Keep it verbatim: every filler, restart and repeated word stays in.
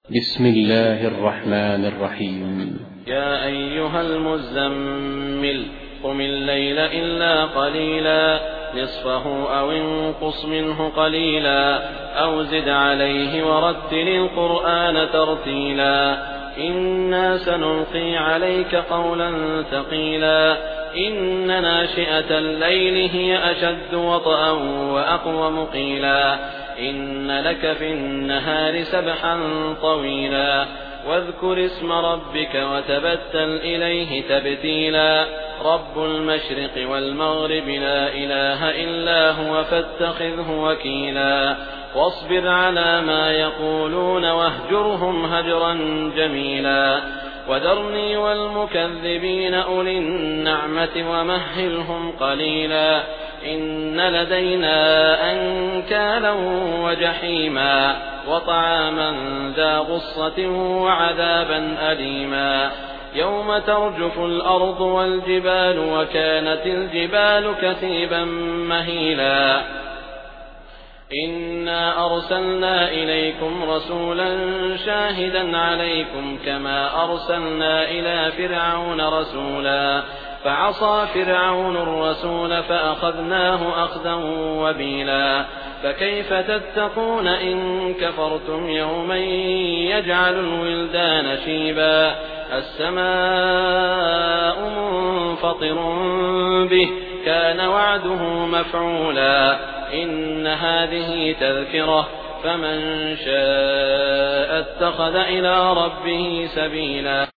بسم الله الرحمن الرحيم. يا أيها المزمل قم الليل إلا قليلا نصفه أو انقص منه قليلا أو زد عليه ورتل القرآن ترتيلا إنا سنلقي عليك قولا ثقيلا إن ناشئة الليل هي أشد وطئا وأقوم قيلا إن لك في النهار سبحا طويلا واذكر اسم ربك وتبتل إليه تبتيلا رب المشرق والمغرب لا إله إلا هو فاتخذه وكيلا واصبر على ما يقولون واهجرهم هجرا جميلا وذرني والمكذبين أولي النعمة ومهلهم قليلا إن لدينا أنكالا وجحيما وطعاما ذا غصة وعذابا أليما يوم ترجف الأرض والجبال وكانت الجبال كثيبا مهيلا إنا أرسلنا إليكم رسولا شاهدا عليكم كما أرسلنا إلى فرعون رسولا فعصى فرعون الرسول فأخذناه أخذا وبيلا فكيف تتقون إن كفرتم يوما يجعل الولدان شيبا السماء منفطر به كان وعده مفعولا إن هذه تذكرة فمن شاء اتخذ إلى ربه سبيلا.